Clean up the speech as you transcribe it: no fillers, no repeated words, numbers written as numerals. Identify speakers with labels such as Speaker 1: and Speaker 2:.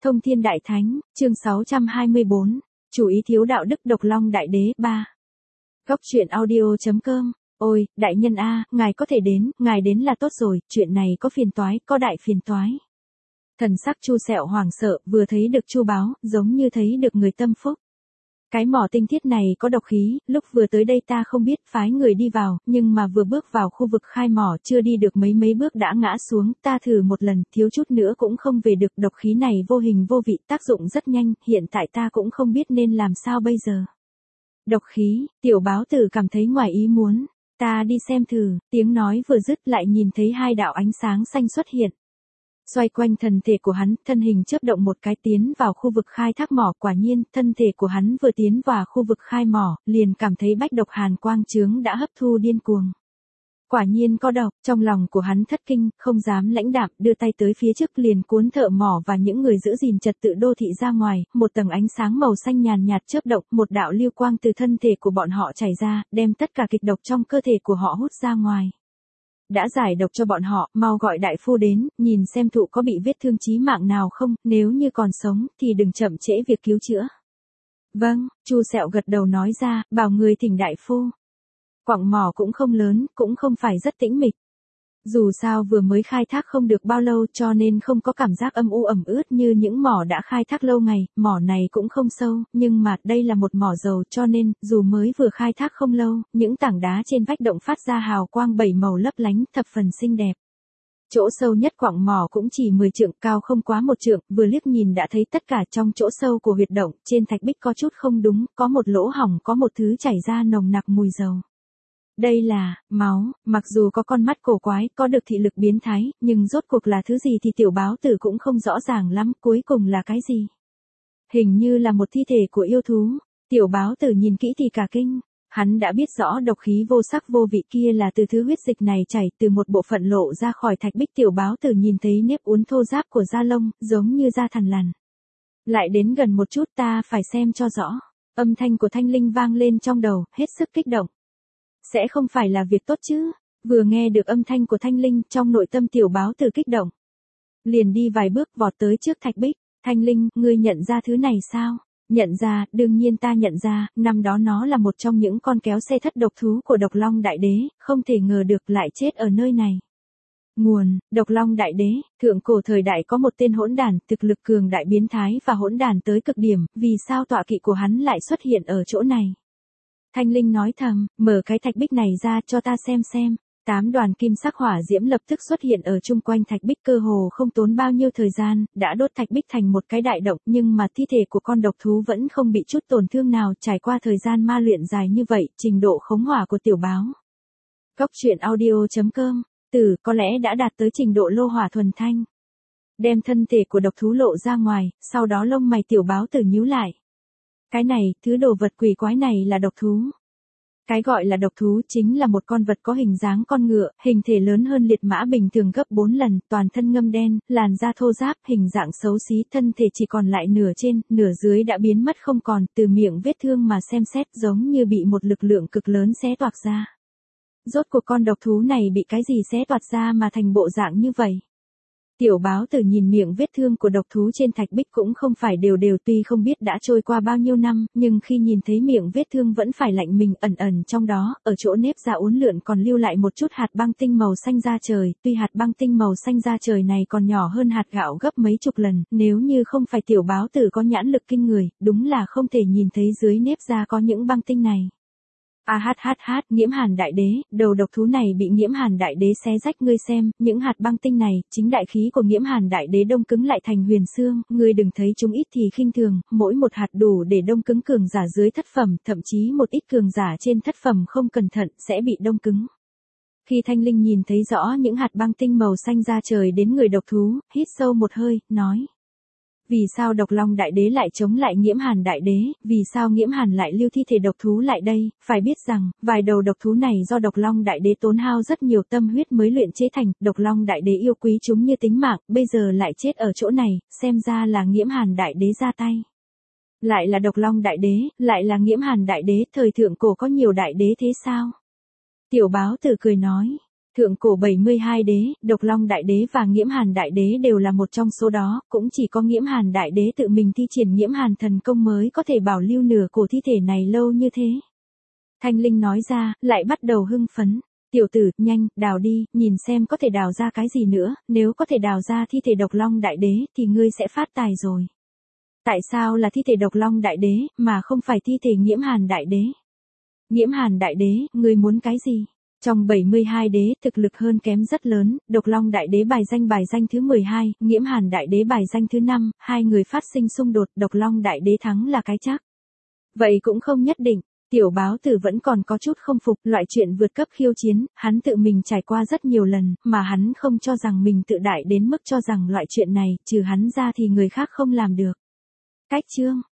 Speaker 1: Thông Thiên Đại Thánh, chương 624, chủ ý thiếu đạo đức Độc Long Đại Đế 3. Góc truyện audio.com. Ôi, đại nhân a, ngài có thể đến, ngài đến là tốt rồi, chuyện này có phiền toái, có đại phiền toái. Thần sắc Chu Sẹo hoảng sợ, vừa thấy được Chu Báo, giống như thấy được người tâm phúc. Cái mỏ tinh thiết này có độc khí, lúc vừa tới đây ta không biết phái người đi vào, nhưng mà vừa bước vào khu vực khai mỏ chưa đi được mấy bước đã ngã xuống, ta thử một lần, thiếu chút nữa cũng không về được, độc khí này vô hình vô vị, tác dụng rất nhanh, hiện tại ta cũng không biết nên làm sao bây giờ. Độc khí, Tiểu Báo Tử cảm thấy ngoài ý muốn, ta đi xem thử, tiếng nói vừa dứt lại nhìn thấy hai đạo ánh sáng xanh xuất hiện. Xoay quanh thân thể của hắn, thân hình chớp động một cái tiến vào khu vực khai thác mỏ, quả nhiên, thân thể của hắn vừa tiến vào khu vực khai mỏ, liền cảm thấy bách độc hàn quang chướng đã hấp thu điên cuồng. Quả nhiên có độc, trong lòng của hắn thất kinh, không dám lãnh đạm, đưa tay tới phía trước liền cuốn thợ mỏ và những người giữ gìn trật tự đô thị ra ngoài, một tầng ánh sáng màu xanh nhàn nhạt chớp động, một đạo lưu quang từ thân thể của bọn họ chảy ra, đem tất cả kịch độc trong cơ thể của họ hút ra ngoài. Đã giải độc cho bọn họ, mau gọi đại phu đến, nhìn xem thụ có bị vết thương chí mạng nào không, nếu như còn sống, thì đừng chậm trễ việc cứu chữa. Vâng, Chu Sẹo gật đầu nói ra, bảo người thỉnh đại phu. Quặng mỏ cũng không lớn, cũng không phải rất tĩnh mịch. Dù sao vừa mới khai thác không được bao lâu cho nên không có cảm giác âm u ẩm ướt như những mỏ đã khai thác lâu ngày, mỏ này cũng không sâu, nhưng mà đây là một mỏ dầu cho nên, dù mới vừa khai thác không lâu, những tảng đá trên vách động phát ra hào quang bảy màu lấp lánh, thập phần xinh đẹp. Chỗ sâu nhất quặng mỏ cũng chỉ 10 trượng, cao không quá 1 trượng, vừa liếc nhìn đã thấy tất cả trong chỗ sâu của huyệt động, trên thạch bích có chút không đúng, có một lỗ hổng, có một thứ chảy ra nồng nặc mùi dầu. Đây là, máu, mặc dù có con mắt cổ quái, có được thị lực biến thái, nhưng rốt cuộc là thứ gì thì Tiểu Báo Tử cũng không rõ ràng lắm, cuối cùng là cái gì. Hình như là một thi thể của yêu thú, Tiểu Báo Tử nhìn kỹ thì cả kinh, hắn đã biết rõ độc khí vô sắc vô vị kia là từ thứ huyết dịch này chảy từ một bộ phận lộ ra khỏi thạch bích. Tiểu Báo Tử nhìn thấy nếp uốn thô ráp của da lông, giống như da thằn lằn. Lại đến gần một chút ta phải xem cho rõ, âm thanh của Thanh Linh vang lên trong đầu, hết sức kích động. Sẽ không phải là việc tốt chứ, vừa nghe được âm thanh của Thanh Linh trong nội tâm Tiểu Báo Tử kích động. Liền đi vài bước vọt tới trước thạch bích, Thanh Linh, ngươi nhận ra thứ này sao? Nhận ra, đương nhiên ta nhận ra, năm đó nó là một trong những con kéo xe thất độc thú của Độc Long Đại Đế, không thể ngờ được lại chết ở nơi này. Nguồn, Độc Long Đại Đế, thượng cổ thời đại có một tên hỗn đản, thực lực cường đại biến thái và hỗn đản tới cực điểm, vì sao tọa kỵ của hắn lại xuất hiện ở chỗ này? Thanh Linh nói thầm, mở cái thạch bích này ra cho ta xem. 8 đoàn kim sắc hỏa diễm lập tức xuất hiện ở chung quanh thạch bích, cơ hồ không tốn bao nhiêu thời gian, đã đốt thạch bích thành một cái đại động, nhưng mà thi thể của con độc thú vẫn không bị chút tổn thương nào. Trải qua thời gian ma luyện dài như vậy, trình độ khống hỏa của Tiểu Báo. Góc truyện audio.com, Tử có lẽ đã đạt tới trình độ lô hỏa thuần thanh. Đem thân thể của độc thú lộ ra ngoài, sau đó lông mày Tiểu Báo Tử nhíu lại. Cái này, thứ đồ vật quỷ quái này là độc thú. Cái gọi là độc thú chính là một con vật có hình dáng con ngựa, hình thể lớn hơn liệt mã bình thường gấp 4 lần, toàn thân ngâm đen, làn da thô ráp, hình dạng xấu xí, thân thể chỉ còn lại nửa trên, nửa dưới đã biến mất không còn, từ miệng vết thương mà xem xét giống như bị một lực lượng cực lớn xé toạc ra. Rốt cuộc con độc thú này bị cái gì xé toạc ra mà thành bộ dạng như vậy? Tiểu Báo Tử nhìn miệng vết thương của độc thú trên thạch bích cũng không phải đều tuy không biết đã trôi qua bao nhiêu năm, nhưng khi nhìn thấy miệng vết thương vẫn phải lạnh mình, ẩn trong đó, ở chỗ nếp da uốn lượn còn lưu lại một chút hạt băng tinh màu xanh da trời, tuy hạt băng tinh màu xanh da trời này còn nhỏ hơn hạt gạo gấp mấy chục lần, nếu như không phải Tiểu Báo Tử có nhãn lực kinh người, đúng là không thể nhìn thấy dưới nếp da có những băng tinh này. Nghiễm Hàn Đại Đế, đầu độc thú này bị Nghiễm Hàn Đại Đế xé rách, ngươi xem, những hạt băng tinh này, chính đại khí của Nghiễm Hàn Đại Đế đông cứng lại thành huyền xương, ngươi đừng thấy chúng ít thì khinh thường, mỗi một hạt đủ để đông cứng cường giả dưới thất phẩm, thậm chí một ít cường giả trên thất phẩm không cẩn thận sẽ bị đông cứng. Khi Thanh Linh nhìn thấy rõ những hạt băng tinh màu xanh da trời đến người độc thú, hít sâu một hơi, nói. Vì sao Độc Long Đại Đế lại chống lại Nghiễm Hàn Đại Đế, vì sao Nghiễm Hàn lại lưu thi thể độc thú lại đây, phải biết rằng, vài đầu độc thú này do Độc Long Đại Đế tốn hao rất nhiều tâm huyết mới luyện chế thành, Độc Long Đại Đế yêu quý chúng như tính mạng, bây giờ lại chết ở chỗ này, xem ra là Nghiễm Hàn Đại Đế ra tay. Lại là Độc Long Đại Đế, lại là Nghiễm Hàn Đại Đế, thời thượng cổ có nhiều đại đế thế sao? Tiểu Báo Tử cười nói. Thượng cổ 72 đế, Độc Long Đại Đế và Nghiễm Hàn Đại Đế đều là một trong số đó, cũng chỉ có Nghiễm Hàn Đại Đế tự mình thi triển Nghiễm Hàn thần công mới có thể bảo lưu nửa cổ thi thể này lâu như thế. Thanh Linh nói ra, lại bắt đầu hưng phấn. Tiểu tử, nhanh, đào đi, nhìn xem có thể đào ra cái gì nữa, nếu có thể đào ra thi thể Độc Long Đại Đế thì ngươi sẽ phát tài rồi. Tại sao là thi thể Độc Long Đại Đế, mà không phải thi thể Nghiễm Hàn Đại Đế? Nghiễm Hàn Đại Đế, ngươi muốn cái gì? Trong 72 đế, thực lực hơn kém rất lớn, Độc Long Đại Đế bài danh thứ 12, Nghiễm Hàn Đại Đế bài danh thứ 5, hai người phát sinh xung đột, Độc Long Đại Đế thắng là cái chắc. Vậy cũng không nhất định. Tiểu báo tử vẫn còn có chút không phục, loại chuyện vượt cấp khiêu chiến, hắn tự mình trải qua rất nhiều lần, mà hắn không cho rằng mình tự đại đến mức cho rằng loại chuyện này, trừ hắn ra thì người khác không làm được. Cách chương